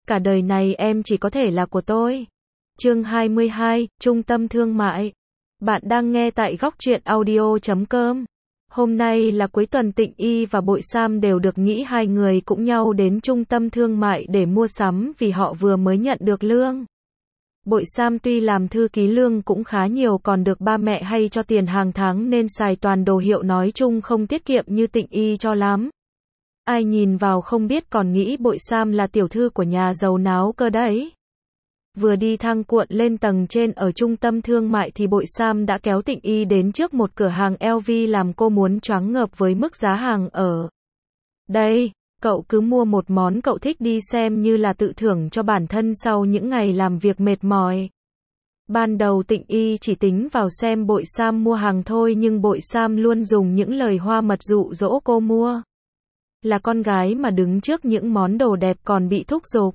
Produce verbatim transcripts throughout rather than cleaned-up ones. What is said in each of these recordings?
Cả đời này em chỉ có thể là của tôi. Chương hai mươi hai, Trung tâm Thương mại. Bạn đang nghe tại góc truyện audio chấm com. Hôm nay là cuối tuần, Tịnh Y và Bội Sam đều được nghỉ, hai người cũng nhau đến trung tâm thương mại để mua sắm vì họ vừa mới nhận được lương. Bội Sam tuy làm thư ký lương cũng khá nhiều, còn được ba mẹ hay cho tiền hàng tháng nên xài toàn đồ hiệu, nói chung không tiết kiệm như Tịnh Y cho lắm. Ai nhìn vào không biết còn nghĩ Bội Sam là tiểu thư của nhà giàu náo cơ đấy. Vừa đi thang cuộn lên tầng trên ở trung tâm thương mại thì Bội Sam đã kéo Tịnh Y đến trước một cửa hàng L V làm cô muốn choáng ngợp với mức giá hàng ở đây. Cậu cứ mua một món cậu thích đi, xem như là tự thưởng cho bản thân sau những ngày làm việc mệt mỏi. Ban đầu Tịnh Y chỉ tính vào xem Bội Sam mua hàng thôi, nhưng Bội Sam luôn dùng những lời hoa mật dụ dỗ cô mua. Là con gái mà đứng trước những món đồ đẹp còn bị thúc giục.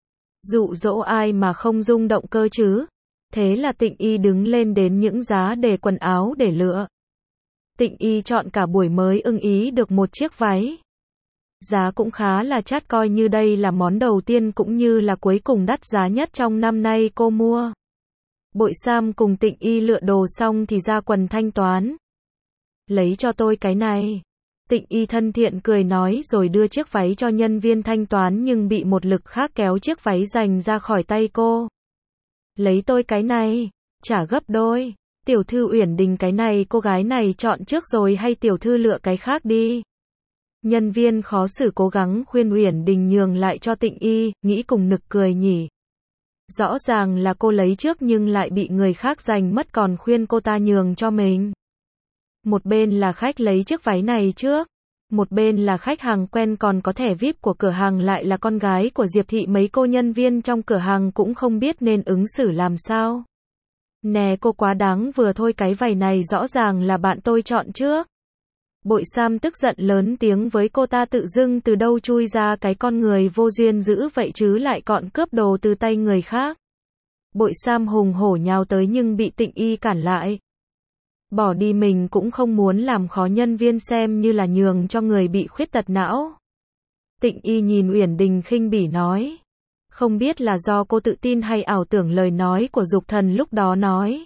Dụ dỗ ai mà không rung động cơ chứ? Thế là Tịnh Y đứng lên đến những giá để quần áo để lựa. Tịnh Y chọn cả buổi mới ưng ý được một chiếc váy. Giá cũng khá là chát, coi như đây là món đầu tiên cũng như là cuối cùng đắt giá nhất trong năm nay cô mua. Bội Sam cùng Tịnh Y lựa đồ xong thì ra quần thanh toán. Lấy cho tôi cái này. Tịnh Y thân thiện cười nói rồi đưa chiếc váy cho nhân viên thanh toán, nhưng bị một lực khác kéo chiếc váy giành ra khỏi tay cô. Lấy tôi cái này, trả gấp đôi. Tiểu thư Uyển Đình, cái này cô gái này chọn trước rồi hay tiểu thư lựa cái khác đi. Nhân viên khó xử cố gắng khuyên Uyển Đình nhường lại cho Tịnh Y, nghĩ cùng nực cười nhỉ. Rõ ràng là cô lấy trước nhưng lại bị người khác giành mất, còn khuyên cô ta nhường cho mình. Một bên là khách lấy chiếc váy này trước, một bên là khách hàng quen còn có thẻ vi ai pi của cửa hàng, lại là con gái của Diệp Thị. Mấy cô nhân viên trong cửa hàng cũng không biết nên ứng xử làm sao. Nè cô quá đáng vừa thôi, cái váy này rõ ràng là bạn tôi chọn trước. Bội Sam tức giận lớn tiếng với cô ta, tự dưng từ đâu chui ra cái con người vô duyên dữ vậy chứ, lại còn cướp đồ từ tay người khác. Bội Sam hùng hổ nhào tới nhưng bị Tịnh Y cản lại. Bỏ đi, mình cũng không muốn làm khó nhân viên, xem như là nhường cho người bị khuyết tật não. Tịnh Y nhìn Uyển Đình khinh bỉ nói. Không biết là do cô tự tin hay ảo tưởng lời nói của Dục Thần lúc đó nói.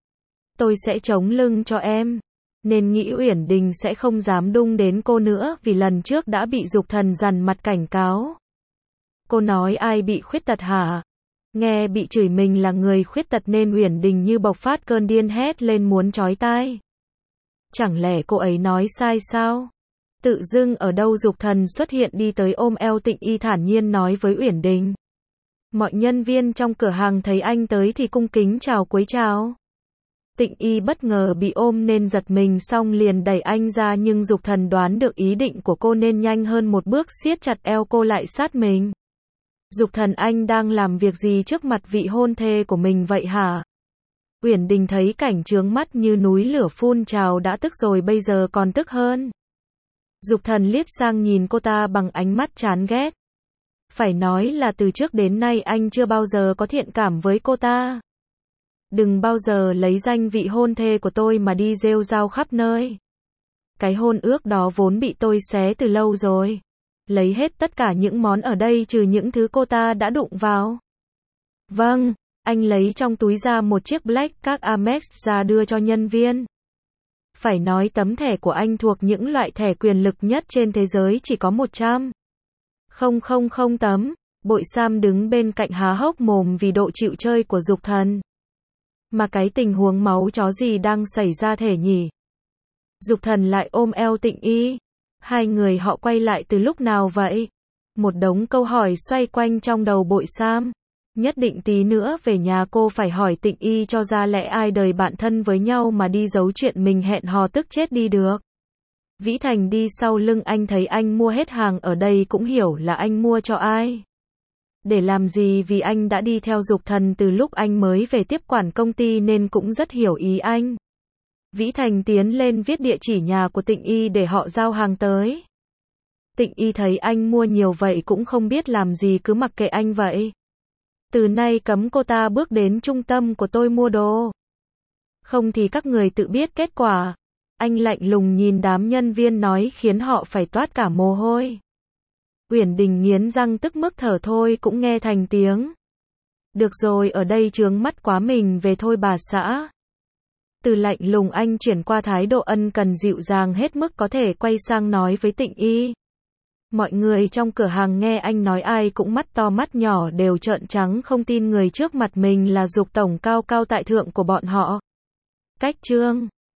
Tôi sẽ chống lưng cho em. Nên nghĩ Uyển Đình sẽ không dám đung đến cô nữa, vì lần trước đã bị Dục Thần dằn mặt cảnh cáo. Cô nói ai bị khuyết tật hả? Nghe bị chửi mình là người khuyết tật nên Uyển Đình như bộc phát cơn điên, hét lên muốn chói tai. Chẳng lẽ cô ấy nói sai sao? Tự dưng ở đâu Dục Thần xuất hiện đi tới ôm eo Tịnh Y, thản nhiên nói với Uyển Đình. Mọi nhân viên trong cửa hàng thấy anh tới thì cung kính chào cúi chào. Tịnh Y bất ngờ bị ôm nên giật mình, xong liền đẩy anh ra, nhưng Dục Thần đoán được ý định của cô nên nhanh hơn một bước siết chặt eo cô lại sát mình. Dục Thần, anh đang làm việc gì trước mặt vị hôn thê của mình vậy hả? Uyển Đình thấy cảnh chướng mắt như núi lửa phun trào, đã tức rồi bây giờ còn tức hơn. Dục Thần liếc sang nhìn cô ta bằng ánh mắt chán ghét. Phải nói là từ trước đến nay anh chưa bao giờ có thiện cảm với cô ta. Đừng bao giờ lấy danh vị hôn thê của tôi mà đi rêu rao khắp nơi. Cái hôn ước đó vốn bị tôi xé từ lâu rồi. Lấy hết tất cả những món ở đây trừ những thứ cô ta đã đụng vào. Vâng, anh lấy trong túi ra một chiếc Black Card Amex ra đưa cho nhân viên. Phải nói tấm thẻ của anh thuộc những loại thẻ quyền lực nhất trên thế giới, chỉ có một trăm nghìn tấm. Bội Sam đứng bên cạnh há hốc mồm vì độ chịu chơi của Dục Thần. Mà cái tình huống máu chó gì đang xảy ra thể nhỉ? Dục Thần lại ôm eo Tịnh Y. Hai người họ quay lại từ lúc nào vậy? Một đống câu hỏi xoay quanh trong đầu Bội Sam. Nhất định tí nữa về nhà cô phải hỏi Tịnh Y cho ra lẽ ai đời bạn thân với nhau mà đi giấu chuyện mình hẹn hò, tức chết đi được. Vĩ Thành đi sau lưng anh thấy anh mua hết hàng ở đây cũng hiểu là anh mua cho ai. Để làm gì, vì anh đã đi theo Dục Thần từ lúc anh mới về tiếp quản công ty nên cũng rất hiểu ý anh. Vĩ Thành tiến lên viết địa chỉ nhà của Tịnh Y để họ giao hàng tới. Tịnh Y thấy anh mua nhiều vậy cũng không biết làm gì, cứ mặc kệ anh vậy. Từ nay cấm cô ta bước đến trung tâm của tôi mua đồ. Không thì các người tự biết kết quả. Anh lạnh lùng nhìn đám nhân viên nói khiến họ phải toát cả mồ hôi. Uyển Đình nghiến răng tức mức thở thôi cũng nghe thành tiếng. Được rồi, ở đây chướng mắt quá, mình về thôi bà xã. Từ lạnh lùng anh chuyển qua thái độ ân cần dịu dàng hết mức có thể, quay sang nói với Tịnh Y. Mọi người trong cửa hàng nghe anh nói ai cũng mắt to mắt nhỏ đều trợn trắng không tin người trước mặt mình là Dục tổng cao cao tại thượng của bọn họ. Cách chương